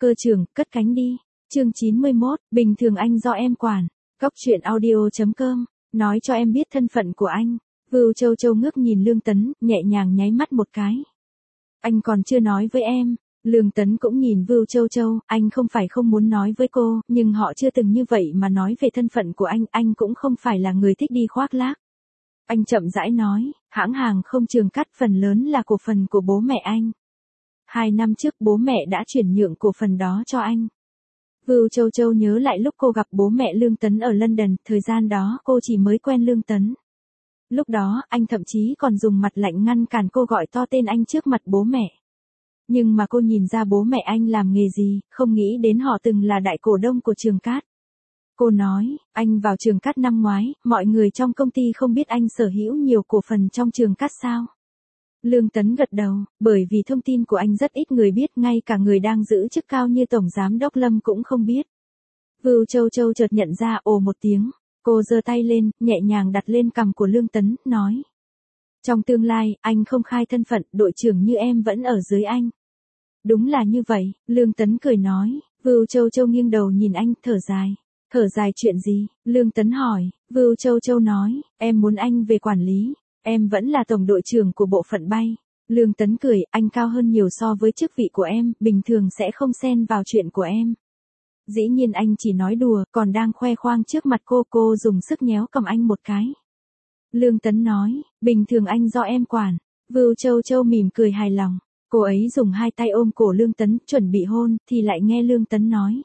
Cơ trưởng, cất cánh đi. Chương 91, bình thường anh do em quản. Góc truyện audio.com, nói cho em biết thân phận của anh. Vưu Châu Châu ngước nhìn Lương Tấn, nhẹ nhàng nháy mắt một cái. Anh còn chưa nói với em. Lương Tấn cũng nhìn Vưu Châu Châu, anh không phải không muốn nói với cô, nhưng họ chưa từng như vậy mà nói về thân phận của anh cũng không phải là người thích đi khoác lác. Anh chậm rãi nói, hãng hàng không Trường Cát phần lớn là cổ phần của bố mẹ anh. 2 năm trước bố mẹ đã chuyển nhượng cổ phần đó cho anh. Vưu Châu Châu nhớ lại lúc cô gặp bố mẹ Lương Tấn ở London, thời gian đó cô chỉ mới quen Lương Tấn. Lúc đó, anh thậm chí còn dùng mặt lạnh ngăn cản cô gọi to tên anh trước mặt bố mẹ. Nhưng mà cô nhìn ra bố mẹ anh làm nghề gì, không nghĩ đến họ từng là đại cổ đông của Trường Cát. Cô nói, anh vào Trường Cát năm ngoái, mọi người trong công ty không biết anh sở hữu nhiều cổ phần trong Trường Cát sao? Lương Tấn gật đầu, bởi vì thông tin của anh rất ít người biết, ngay cả người đang giữ chức cao như Tổng Giám đốc Lâm cũng không biết. Vưu Châu Châu chợt nhận ra ồ một tiếng, cô giơ tay lên, nhẹ nhàng đặt lên cằm của Lương Tấn, nói. Trong tương lai, anh không khai thân phận, đội trưởng như em vẫn ở dưới anh. Đúng là như vậy, Lương Tấn cười nói, Vưu Châu Châu nghiêng đầu nhìn anh, thở dài. Thở dài chuyện gì? Lương Tấn hỏi, Vưu Châu Châu nói, em muốn anh về quản lý, em vẫn là tổng đội trưởng của bộ phận bay. Lương Tấn cười, anh cao hơn nhiều so với chức vị của em, bình thường sẽ không xen vào chuyện của em. Dĩ nhiên anh chỉ nói đùa, còn đang khoe khoang trước mặt cô dùng sức nhéo cầm anh một cái. Lương Tấn nói, bình thường anh do em quản. Vưu Châu Châu mỉm cười hài lòng. Cô ấy dùng 2 tay ôm cổ Lương Tấn, chuẩn bị hôn, thì lại nghe Lương Tấn nói.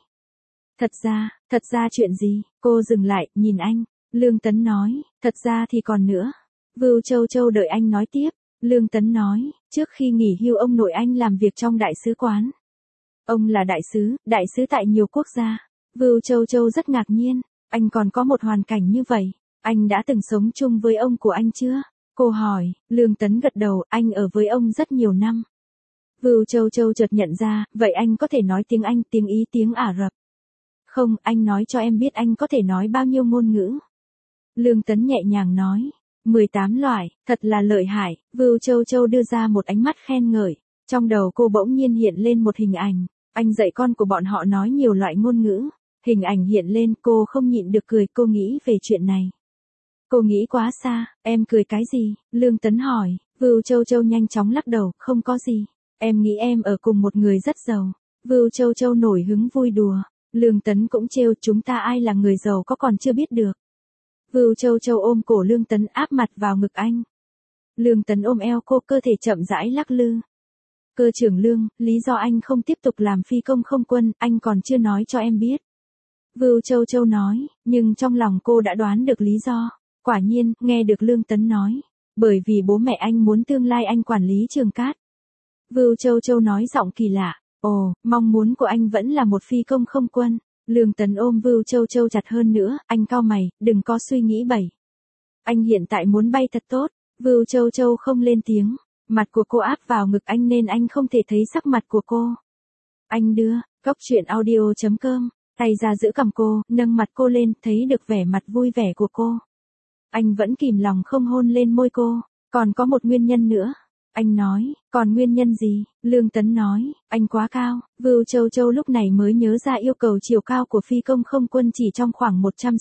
Thật ra chuyện gì? Cô dừng lại, nhìn anh. Lương Tấn nói, thật ra thì còn nữa. Vưu Châu Châu đợi anh nói tiếp. Lương Tấn nói, trước khi nghỉ hưu ông nội anh làm việc trong đại sứ quán. Ông là đại sứ tại nhiều quốc gia. Vưu Châu Châu rất ngạc nhiên, anh còn có một hoàn cảnh như vậy. Anh đã từng sống chung với ông của anh chưa? Cô hỏi, Lương Tấn gật đầu, anh ở với ông rất nhiều năm. Vưu Châu Châu chợt nhận ra, vậy anh có thể nói tiếng Anh, tiếng Ý, tiếng Ả Rập. Không, anh nói cho em biết anh có thể nói bao nhiêu ngôn ngữ. Lương Tấn nhẹ nhàng nói, 18 loại, thật là lợi hại. Vưu Châu Châu đưa ra một ánh mắt khen ngợi. Trong đầu cô bỗng nhiên hiện lên một hình ảnh. Anh dạy con của bọn họ nói nhiều loại ngôn ngữ. Hình ảnh hiện lên, cô không nhịn được cười, cô nghĩ về chuyện này. Cô nghĩ quá xa, em cười cái gì? Lương Tấn hỏi. Vưu Châu Châu nhanh chóng lắc đầu, không có gì. Em nghĩ em ở cùng một người rất giàu. Vưu Châu Châu nổi hứng vui đùa. Lương Tấn cũng trêu, chúng ta ai là người giàu có còn chưa biết được. Vưu Châu Châu ôm cổ Lương Tấn, áp mặt vào ngực anh. Lương Tấn ôm eo cô, cơ thể chậm rãi lắc lư. Cơ trưởng Lương, lý do anh không tiếp tục làm phi công không quân, anh còn chưa nói cho em biết. Vưu Châu Châu nói, nhưng trong lòng cô đã đoán được lý do. Quả nhiên, nghe được Lương Tấn nói. Bởi vì bố mẹ anh muốn tương lai anh quản lý Trường Cát. Vưu Châu Châu nói giọng kỳ lạ. Ồ, mong muốn của anh vẫn là một phi công không quân. Lương Tấn ôm Vưu Châu Châu chặt hơn nữa, anh cau mày, đừng có suy nghĩ bậy. Anh hiện tại muốn bay thật tốt. Vưu Châu Châu không lên tiếng. Mặt của cô áp vào ngực anh nên anh không thể thấy sắc mặt của cô. Anh đưa, góc truyện audio.com, tay ra giữ cằm cô, nâng mặt cô lên, thấy được vẻ mặt vui vẻ của cô. Anh vẫn kìm lòng không hôn lên môi cô, còn có một nguyên nhân nữa. Anh nói, còn nguyên nhân gì? Lương Tấn nói, anh quá cao. Vưu Châu Châu lúc này mới nhớ ra yêu cầu chiều cao của phi công không quân chỉ trong khoảng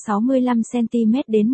165cm đến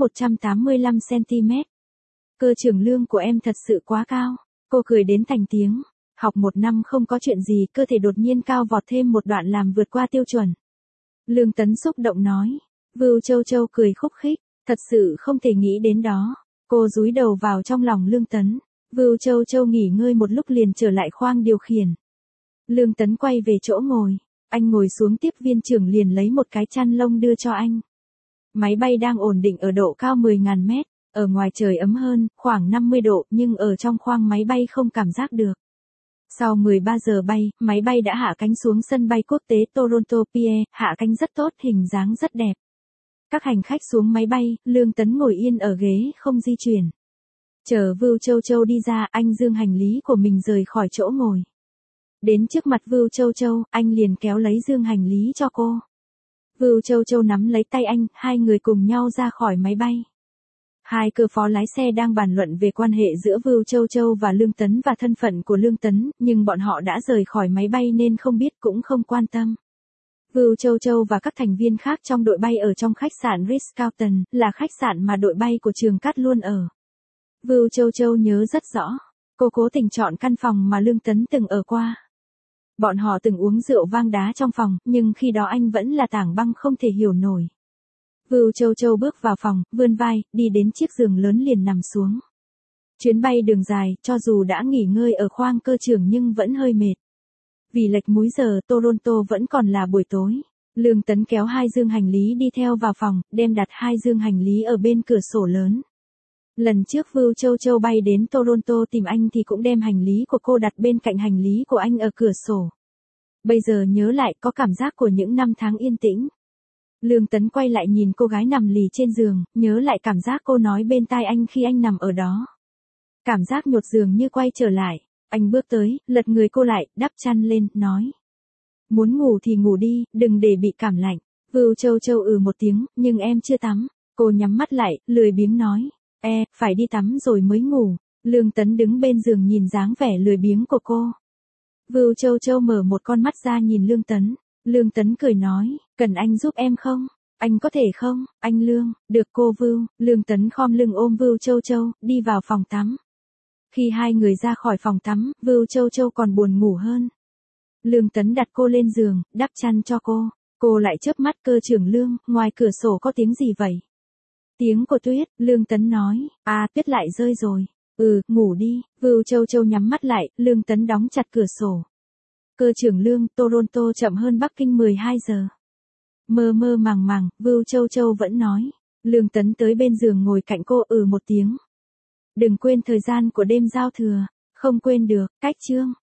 185cm. Cơ trưởng Lương của em thật sự quá cao. Cô cười đến thành tiếng. Học 1 năm không có chuyện gì, cơ thể đột nhiên cao vọt thêm một đoạn làm vượt qua tiêu chuẩn. Lương Tấn xúc động nói. Vưu Châu Châu cười khúc khích, thật sự không thể nghĩ đến đó. Cô dúi đầu vào trong lòng Lương Tấn. Vưu Châu Châu nghỉ ngơi một lúc liền trở lại khoang điều khiển. Lương Tấn quay về chỗ ngồi. Anh ngồi xuống, tiếp viên trưởng liền lấy một cái chăn lông đưa cho anh. Máy bay đang ổn định ở độ cao 10.000 mét. Ở ngoài trời ấm hơn, khoảng 50 độ, nhưng ở trong khoang máy bay không cảm giác được. Sau 13 giờ bay, máy bay đã hạ cánh xuống sân bay quốc tế Toronto Pierre, hạ cánh rất tốt, hình dáng rất đẹp. Các hành khách xuống máy bay, Lương Tấn ngồi yên ở ghế không di chuyển. Chờ Vưu Châu Châu đi ra, anh dương hành lý của mình rời khỏi chỗ ngồi. Đến trước mặt Vưu Châu Châu, anh liền kéo lấy dương hành lý cho cô. Vưu Châu Châu nắm lấy tay anh, hai người cùng nhau ra khỏi máy bay. Hai cơ phó lái xe đang bàn luận về quan hệ giữa Vưu Châu Châu và Lương Tấn và thân phận của Lương Tấn, nhưng bọn họ đã rời khỏi máy bay nên không biết cũng không quan tâm. Vưu Châu Châu và các thành viên khác trong đội bay ở trong khách sạn Ritz-Carlton, là khách sạn mà đội bay của Trường Cát luôn ở. Vưu Châu Châu nhớ rất rõ, cô cố tình chọn căn phòng mà Lương Tấn từng ở qua. Bọn họ từng uống rượu vang đá trong phòng, nhưng khi đó anh vẫn là tảng băng không thể hiểu nổi. Vưu Châu Châu bước vào phòng, vươn vai, đi đến chiếc giường lớn liền nằm xuống. Chuyến bay đường dài, cho dù đã nghỉ ngơi ở khoang cơ trưởng nhưng vẫn hơi mệt. Vì lệch múi giờ, Toronto vẫn còn là buổi tối. Lương Tấn kéo 2 dương hành lý đi theo vào phòng, đem đặt 2 dương hành lý ở bên cửa sổ lớn. Lần trước Vưu Châu Châu bay đến Toronto tìm anh thì cũng đem hành lý của cô đặt bên cạnh hành lý của anh ở cửa sổ. Bây giờ nhớ lại có cảm giác của những năm tháng yên tĩnh. Lương Tấn quay lại nhìn cô gái nằm lì trên giường, nhớ lại cảm giác cô nói bên tai anh khi anh nằm ở đó. Cảm giác nhột giường như quay trở lại. Anh bước tới, lật người cô lại, đắp chăn lên, nói. Muốn ngủ thì ngủ đi, đừng để bị cảm lạnh. Vưu Châu Châu một tiếng, nhưng em chưa tắm. Cô nhắm mắt lại, lười biếng nói. Phải đi tắm rồi mới ngủ. Lương Tấn đứng bên giường nhìn dáng vẻ lười biếng của cô. Vưu Châu Châu mở một con mắt ra nhìn Lương Tấn. Lương Tấn cười nói, cần anh giúp em không? Anh có thể không, anh Lương? Được cô Vưu. Lương Tấn khom lưng ôm Vưu Châu Châu, đi vào phòng tắm. Khi hai người ra khỏi phòng tắm, Vưu Châu Châu còn buồn ngủ hơn. Lương Tấn đặt cô lên giường, đắp chăn cho cô. Cô lại chớp mắt. Cơ trưởng Lương, ngoài cửa sổ có tiếng gì vậy? Tiếng của Tuyết. Lương Tấn nói, Tuyết lại rơi rồi. Ngủ đi. Vưu Châu Châu nhắm mắt lại, Lương Tấn đóng chặt cửa sổ. Cơ trưởng Lương, Toronto chậm hơn Bắc Kinh 12 giờ. Mơ mơ màng màng, Vưu Châu Châu vẫn nói. Lương Tấn tới bên giường ngồi cạnh cô một tiếng. Đừng quên thời gian của đêm giao thừa. Không quên được. Cách chương.